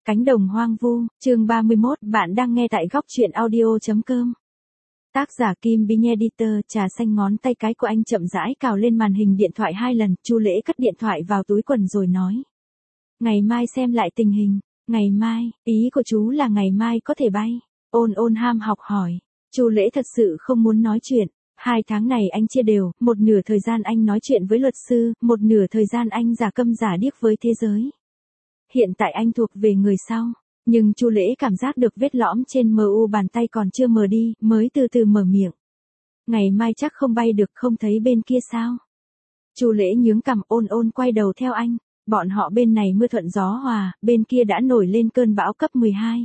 Cánh đồng hoang vu, chương 31, bạn đang nghe tại góc truyện audio.com. Tác giả Kim Binh Editor. Trà xanh ngón tay cái của anh chậm rãi cào lên màn hình điện thoại 2 lần, Chu Lễ cất điện thoại vào túi quần rồi nói. Ngày mai xem lại tình hình. Ngày mai, ý của chú là ngày mai có thể bay. Ôn ôn ham học hỏi. Chu Lễ thật sự không muốn nói chuyện. 2 tháng này anh chia đều, một nửa thời gian anh nói chuyện với luật sư, một nửa thời gian anh giả câm giả điếc với thế giới. Hiện tại anh thuộc về người sau, nhưng Chu Lễ cảm giác được vết lõm trên mu bàn tay còn chưa mờ đi, mới từ từ mở miệng. Ngày mai chắc không bay được, không thấy bên kia sao? Chu Lễ nhướng cằm. Ôn ôn quay đầu theo anh, bọn họ bên này mưa thuận gió hòa, bên kia đã nổi lên cơn bão cấp 12.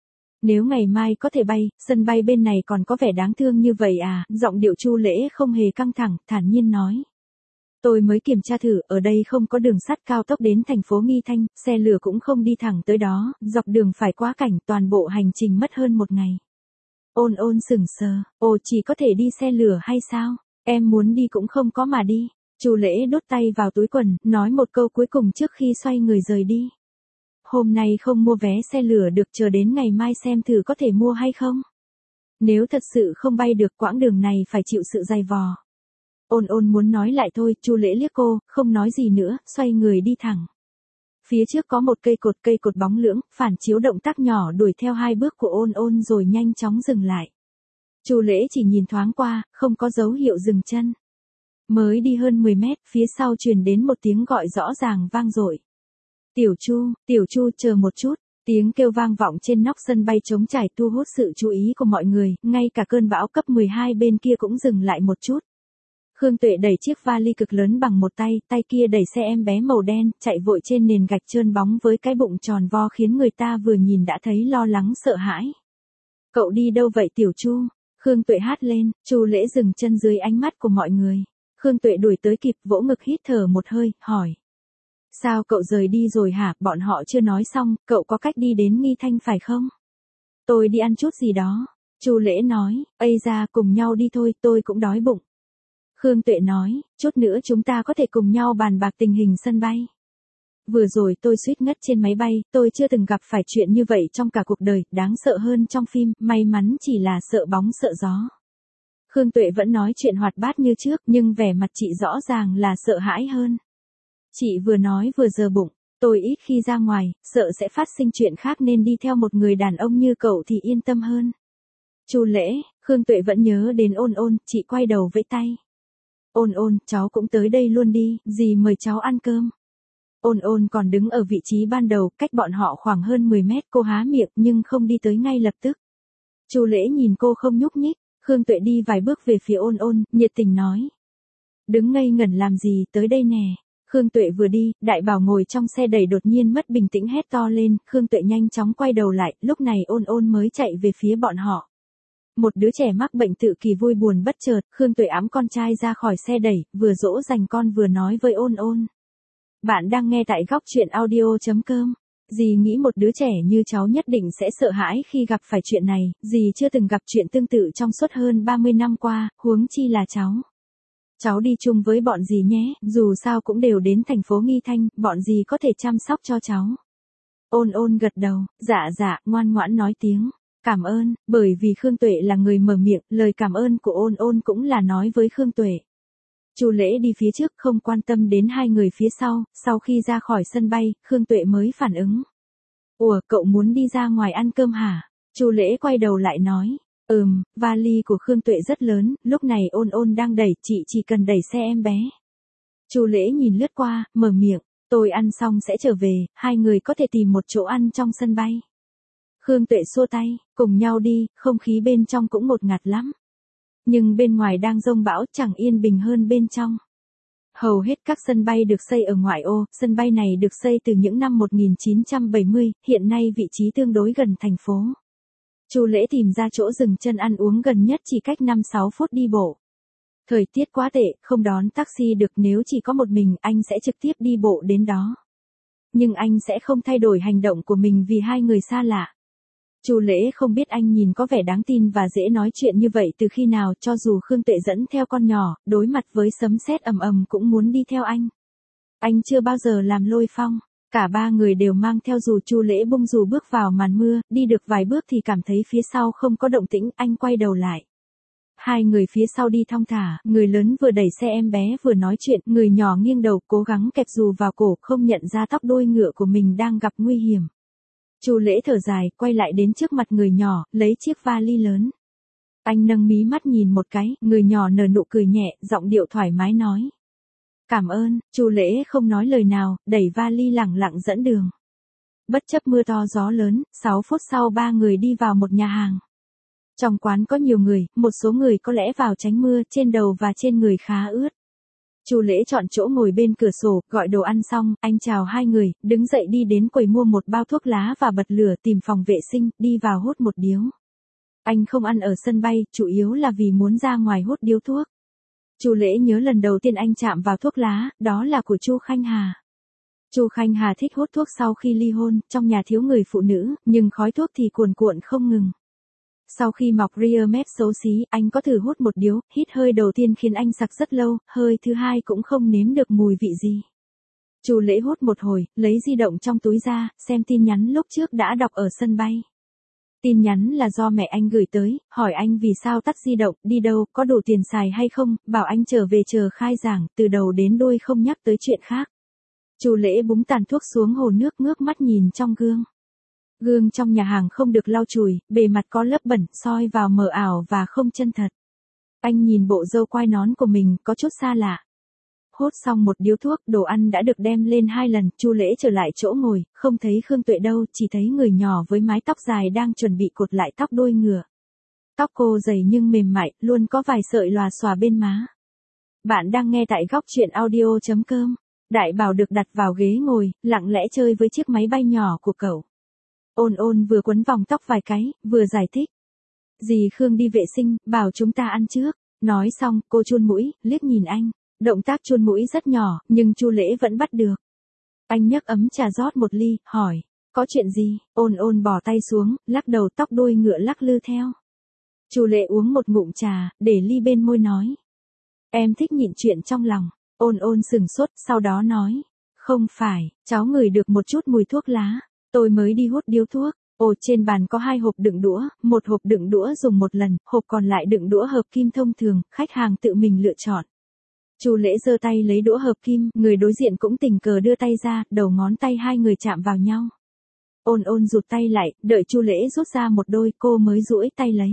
Nếu ngày mai có thể bay, sân bay bên này còn có vẻ đáng thương như vậy à? Giọng điệu Chu Lễ không hề căng thẳng, thản nhiên nói. Tôi mới kiểm tra thử, ở đây không có đường sắt cao tốc đến thành phố Nghi Thanh, xe lửa cũng không đi thẳng tới đó, dọc đường phải quá cảnh, toàn bộ hành trình mất hơn 1 ngày. Ôn ôn sững sờ, ồ chỉ có thể đi xe lửa hay sao? Em muốn đi cũng không có mà đi. Chu Lễ đút tay vào túi quần, nói một câu cuối cùng trước khi xoay người rời đi. Hôm nay không mua vé xe lửa được, chờ đến ngày mai xem thử có thể mua hay không. Nếu thật sự không bay được, quãng đường này phải chịu sự dày vò. Ôn ôn muốn nói lại thôi, Chu Lễ liếc cô, không nói gì nữa, xoay người đi thẳng. Phía trước có một cây cột bóng lưỡng, phản chiếu động tác nhỏ đuổi theo 2 bước của ôn ôn rồi nhanh chóng dừng lại. Chu Lễ chỉ nhìn thoáng qua, không có dấu hiệu dừng chân. Mới đi hơn 10 mét, phía sau truyền đến một tiếng gọi rõ ràng vang dội. Tiểu Chu, chờ một chút. Tiếng kêu vang vọng trên nóc sân bay trống trải thu hút sự chú ý của mọi người, ngay cả cơn bão cấp 12 bên kia cũng dừng lại một chút. Khương Tuệ đẩy chiếc vali cực lớn bằng một tay, tay kia đẩy xe em bé màu đen, chạy vội trên nền gạch trơn bóng với cái bụng tròn vo khiến người ta vừa nhìn đã thấy lo lắng sợ hãi. Cậu đi đâu vậy Tiểu Chu? Khương Tuệ hát lên. Chu Lễ dừng chân dưới ánh mắt của mọi người. Khương Tuệ đuổi tới kịp, vỗ ngực hít thở một hơi, hỏi. Sao cậu rời đi rồi hả? Bọn họ chưa nói xong, cậu có cách đi đến Nghi Thanh phải không? Tôi đi ăn chút gì đó. Chu Lễ nói, ây ra cùng nhau đi thôi, tôi cũng đói bụng. Khương Tuệ nói, chút nữa chúng ta có thể cùng nhau bàn bạc tình hình sân bay. Vừa rồi tôi suýt ngất trên máy bay, tôi chưa từng gặp phải chuyện như vậy trong cả cuộc đời, đáng sợ hơn trong phim, may mắn chỉ là sợ bóng sợ gió. Khương Tuệ vẫn nói chuyện hoạt bát như trước, nhưng vẻ mặt chị rõ ràng là sợ hãi hơn. Chị vừa nói vừa giơ bụng, tôi ít khi ra ngoài, sợ sẽ phát sinh chuyện khác nên đi theo một người đàn ông như cậu thì yên tâm hơn. Chu Lễ, Khương Tuệ vẫn nhớ đến ôn ôn, chị quay đầu vẫy tay. Ôn ôn, cháu cũng tới đây luôn đi, dì mời cháu ăn cơm. Ôn ôn còn đứng ở vị trí ban đầu, cách bọn họ khoảng hơn 10 mét, cô há miệng nhưng không đi tới ngay lập tức. Chu Lễ nhìn cô không nhúc nhích, Khương Tuệ đi vài bước về phía ôn ôn, nhiệt tình nói. Đứng ngây ngẩn làm gì, tới đây nè. Khương Tuệ vừa đi, Đại Bảo ngồi trong xe đẩy đột nhiên mất bình tĩnh hét to lên, Khương Tuệ nhanh chóng quay đầu lại, lúc này ôn ôn mới chạy về phía bọn họ. Một đứa trẻ mắc bệnh tự kỷ vui buồn bất chợt, Khương Tuệ ẵm con trai ra khỏi xe đẩy, vừa dỗ dành con vừa nói với ôn ôn. Bạn đang nghe tại góc truyện audio.com. Dì nghĩ một đứa trẻ như cháu nhất định sẽ sợ hãi khi gặp phải chuyện này, dì chưa từng gặp chuyện tương tự trong suốt hơn 30 năm qua, huống chi là cháu. Cháu đi chung với bọn dì nhé, dù sao cũng đều đến thành phố Nghi Thanh, bọn dì có thể chăm sóc cho cháu. Ôn ôn gật đầu, dạ, ngoan ngoãn nói tiếng. Cảm ơn, bởi vì Khương Tuệ là người mở miệng, lời cảm ơn của ôn ôn cũng là nói với Khương Tuệ. Chu Lễ đi phía trước không quan tâm đến 2 người phía sau khi ra khỏi sân bay, Khương Tuệ mới phản ứng. Ủa, cậu muốn đi ra ngoài ăn cơm hả? Chu Lễ quay đầu lại nói. Vali của Khương Tuệ rất lớn, lúc này ôn ôn đang đẩy, chị chỉ cần đẩy xe em bé. Chu Lễ nhìn lướt qua, mở miệng, tôi ăn xong sẽ trở về, 2 người có thể tìm một chỗ ăn trong sân bay. Khương Tuệ xua tay, cùng nhau đi, không khí bên trong cũng ngột ngạt lắm. Nhưng bên ngoài đang giông bão, chẳng yên bình hơn bên trong. Hầu hết các sân bay được xây ở ngoại ô, sân bay này được xây từ những năm 1970, hiện nay vị trí tương đối gần thành phố. Chu Lễ tìm ra chỗ dừng chân ăn uống gần nhất chỉ cách 5-6 phút đi bộ. Thời tiết quá tệ, không đón taxi được, nếu chỉ có một mình anh sẽ trực tiếp đi bộ đến đó. Nhưng anh sẽ không thay đổi hành động của mình vì 2 người xa lạ. Chu Lễ không biết anh nhìn có vẻ đáng tin và dễ nói chuyện như vậy từ khi nào, cho dù Khương Tuệ dẫn theo con nhỏ, đối mặt với sấm sét ầm ầm cũng muốn đi theo anh. Anh chưa bao giờ làm lôi phong. Cả ba người đều mang theo dù, Chu Lễ bung dù bước vào màn mưa, đi được vài bước thì cảm thấy phía sau không có động tĩnh, anh quay đầu lại. Hai người phía sau đi thong thả, người lớn vừa đẩy xe em bé vừa nói chuyện, người nhỏ nghiêng đầu cố gắng kẹp dù vào cổ, không nhận ra tóc đuôi ngựa của mình đang gặp nguy hiểm. Chu Lễ thở dài, quay lại đến trước mặt người nhỏ, lấy chiếc vali lớn. Anh nâng mí mắt nhìn một cái, người nhỏ nở nụ cười nhẹ, giọng điệu thoải mái nói. Cảm ơn. Chu Lễ không nói lời nào, đẩy vali lẳng lặng dẫn đường. Bất chấp mưa to gió lớn, 6 phút sau ba người đi vào một nhà hàng. Trong quán có nhiều người, một số người có lẽ vào tránh mưa, trên đầu và trên người khá ướt. Chu Lễ chọn chỗ ngồi bên cửa sổ, gọi đồ ăn xong, anh chào hai người, đứng dậy đi đến quầy mua một bao thuốc lá và bật lửa, tìm phòng vệ sinh, đi vào hút một điếu. Anh không ăn ở sân bay, chủ yếu là vì muốn ra ngoài hút điếu thuốc. Chu Lễ nhớ lần đầu tiên anh chạm vào thuốc lá, đó là của Chu Khanh Hà. Chu Khanh Hà thích hút thuốc sau khi ly hôn, trong nhà thiếu người phụ nữ, nhưng khói thuốc thì cuồn cuộn không ngừng. Sau khi mọc rear mép xấu xí, anh có thử hút một điếu, hít hơi đầu tiên khiến anh sặc rất lâu, hơi thứ hai cũng không nếm được mùi vị gì. Chu Lễ hút một hồi, lấy di động trong túi ra, xem tin nhắn lúc trước đã đọc ở sân bay. Tin nhắn là do mẹ anh gửi tới, hỏi anh vì sao tắt di động, đi đâu, có đủ tiền xài hay không, bảo anh trở về chờ khai giảng, từ đầu đến đuôi không nhắc tới chuyện khác. Chu Lễ búng tàn thuốc xuống hồ nước, ngước mắt nhìn trong gương. Gương trong nhà hàng không được lau chùi, bề mặt có lớp bẩn, soi vào mờ ảo và không chân thật. Anh nhìn bộ râu quai nón của mình, có chút xa lạ. Hốt xong một điếu thuốc, đồ ăn đã được đem lên 2 lần, Chu Lễ trở lại chỗ ngồi, không thấy Khương Tuệ đâu, chỉ thấy người nhỏ với mái tóc dài đang chuẩn bị cột lại tóc đuôi ngựa. Tóc cô dày nhưng mềm mại, luôn có vài sợi lòa xòa bên má. Bạn đang nghe tại góc truyện audio.com. Đại Bảo được đặt vào ghế ngồi, lặng lẽ chơi với chiếc máy bay nhỏ của cậu. Ôn Ôn vừa quấn vòng tóc vài cái, vừa giải thích. Dì Khương đi vệ sinh, bảo chúng ta ăn trước. Nói xong, cô chun mũi, liếc nhìn anh. Động tác chun mũi rất nhỏ, nhưng Chu Lễ vẫn bắt được. Anh nhấc ấm trà rót một ly, hỏi. Có chuyện gì? Ôn Ôn bỏ tay xuống, lắc đầu, tóc đuôi ngựa lắc lư theo. Chu Lễ uống một ngụm trà, để ly bên môi nói. Em thích nhịn chuyện trong lòng. Ôn Ôn sừng sốt, sau đó nói. Không phải, cháu ngửi được một chút mùi thuốc lá. Tôi mới đi hút điếu thuốc. Ồ, trên bàn có 2 hộp đựng đũa, một hộp đựng đũa dùng một lần, hộp còn lại đựng đũa hợp kim thông thường, khách hàng tự mình lựa chọn. Chu Lễ giơ tay lấy đũa hợp kim, người đối diện cũng tình cờ đưa tay ra, đầu ngón tay hai người chạm vào nhau. Ôn Ôn rụt tay lại, đợi Chu Lễ rút ra một đôi, cô mới duỗi tay lấy.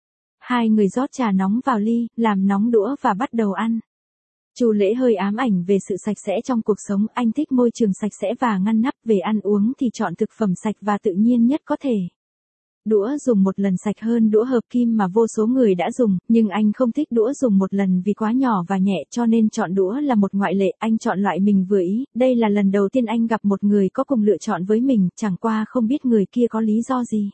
Hai người rót trà nóng vào ly, làm nóng đũa và bắt đầu ăn. Chu Lễ hơi ám ảnh về sự sạch sẽ trong cuộc sống, anh thích môi trường sạch sẽ và ngăn nắp, về ăn uống thì chọn thực phẩm sạch và tự nhiên nhất có thể. Đũa dùng một lần sạch hơn đũa hợp kim mà vô số người đã dùng, nhưng anh không thích đũa dùng một lần vì quá nhỏ và nhẹ, cho nên chọn đũa là một ngoại lệ, anh chọn loại mình vừa ý, đây là lần đầu tiên anh gặp một người có cùng lựa chọn với mình, chẳng qua không biết người kia có lý do gì.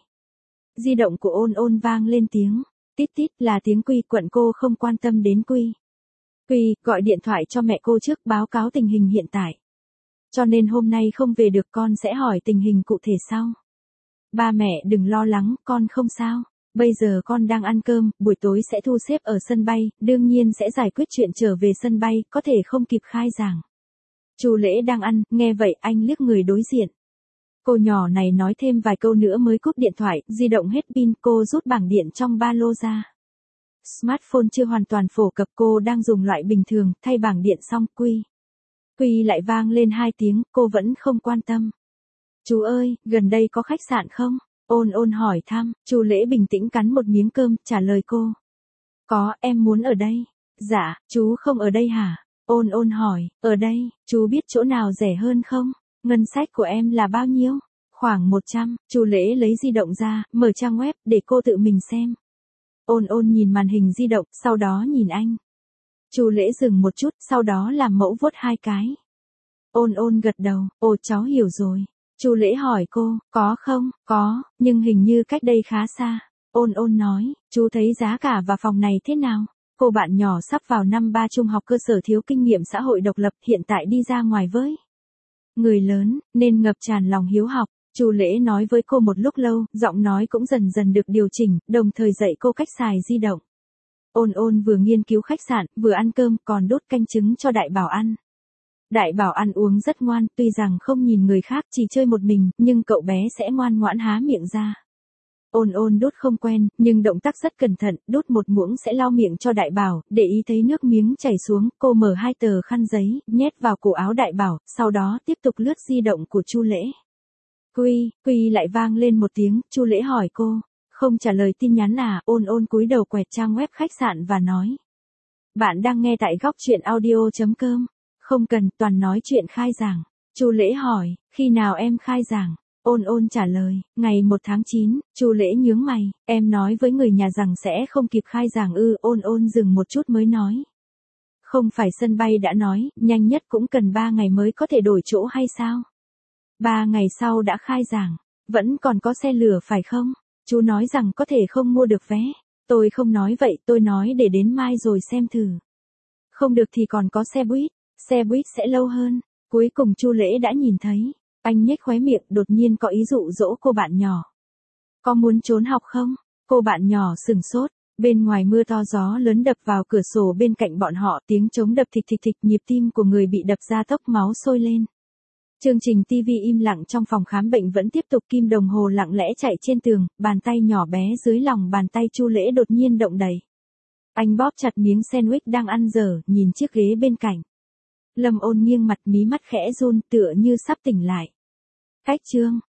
Di động của Ôn Ôn vang lên tiếng, tít tít, là tiếng Quy, quận cô không quan tâm đến Quy. Quy, gọi điện thoại cho mẹ cô trước, báo cáo tình hình hiện tại. Cho nên hôm nay không về được, con sẽ hỏi tình hình cụ thể sau. Ba mẹ đừng lo lắng, con không sao. Bây giờ con đang ăn cơm, buổi tối sẽ thu xếp ở sân bay, đương nhiên sẽ giải quyết chuyện trở về sân bay, có thể không kịp khai giảng. Chu Lễ đang ăn, nghe vậy anh liếc người đối diện. Cô nhỏ này nói thêm vài câu nữa mới cúp điện thoại, di động hết pin, cô rút bảng điện trong ba lô ra. Smartphone chưa hoàn toàn phổ cập, cô đang dùng loại bình thường, thay bảng điện xong, Quy. Quy lại vang lên 2 tiếng, cô vẫn không quan tâm. Chú ơi, gần đây có khách sạn không? Ôn Ôn hỏi thăm, Chu Lễ bình tĩnh cắn một miếng cơm, trả lời cô. Có, em muốn ở đây. Dạ, chú không ở đây hả? Ôn Ôn hỏi, ở đây, chú biết chỗ nào rẻ hơn không? Ngân sách của em là bao nhiêu? Khoảng 100, Chu Lễ lấy di động ra, mở trang web, để cô tự mình xem. Ôn Ôn nhìn màn hình di động, sau đó nhìn anh. Chu Lễ dừng một chút, sau đó làm mẫu vuốt 2 cái. Ôn Ôn gật đầu, ồ cháu hiểu rồi. Chu Lễ hỏi cô, có không? Có, nhưng hình như cách đây khá xa. Ôn Ôn nói, chú thấy giá cả và phòng này thế nào? Cô bạn nhỏ sắp vào năm 3 trung học cơ sở, thiếu kinh nghiệm xã hội độc lập, hiện tại đi ra ngoài với người lớn, nên ngập tràn lòng hiếu học. Chu Lễ nói với cô một lúc lâu, giọng nói cũng dần dần được điều chỉnh, đồng thời dạy cô cách xài di động. Ôn Ôn vừa nghiên cứu khách sạn, vừa ăn cơm, còn đốt canh trứng cho Đại Bảo ăn. Đại bảo ăn uống rất ngoan, tuy rằng không nhìn người khác chỉ chơi một mình, nhưng cậu bé sẽ ngoan ngoãn há miệng ra. Ôn ôn đút không quen, nhưng động tác rất cẩn thận, đút một muỗng sẽ lau miệng cho đại bảo, để ý thấy nước miếng chảy xuống, cô mở 2 tờ khăn giấy, nhét vào cổ áo đại bảo, sau đó tiếp tục lướt di động của Chu Lễ. Quy lại vang lên một tiếng, Chu Lễ hỏi cô, không trả lời tin nhắn à? Ôn ôn cúi đầu quẹt trang web khách sạn và nói. Bạn đang nghe tại góc truyện audio.com. Không cần, toàn nói chuyện khai giảng. Chu Lễ hỏi, khi nào em khai giảng? Ôn ôn trả lời, ngày 1 tháng 9, Chu Lễ nhướng mày, em nói với người nhà rằng sẽ không kịp khai giảng ư? Ôn ôn dừng một chút mới nói. Không phải sân bay đã nói, nhanh nhất cũng cần 3 ngày mới có thể đổi chỗ hay sao? 3 ngày sau đã khai giảng, vẫn còn có xe lửa phải không? Chú nói rằng có thể không mua được vé. Tôi không nói vậy, tôi nói để đến mai rồi xem thử. Không được thì còn có xe buýt sẽ lâu hơn. Cuối cùng Chu Lễ đã nhìn thấy. Anh nhếch khóe miệng, đột nhiên có ý dụ dỗ cô bạn nhỏ. Có muốn trốn học không? Cô bạn nhỏ sửng sốt. Bên ngoài mưa to gió lớn đập vào cửa sổ bên cạnh bọn họ, tiếng trống đập thịch thịch thịch, nhịp tim của người bị đập ra tốc máu sôi lên. Chương trình TV im lặng trong phòng khám bệnh vẫn tiếp tục, kim đồng hồ lặng lẽ chạy trên tường, bàn tay nhỏ bé dưới lòng bàn tay Chu Lễ đột nhiên động đậy. Anh bóp chặt miếng sandwich đang ăn dở, nhìn chiếc ghế bên cạnh. Lâm Ôn nghiêng mặt, mí mắt khẽ run, tựa như sắp tỉnh lại. Cách chương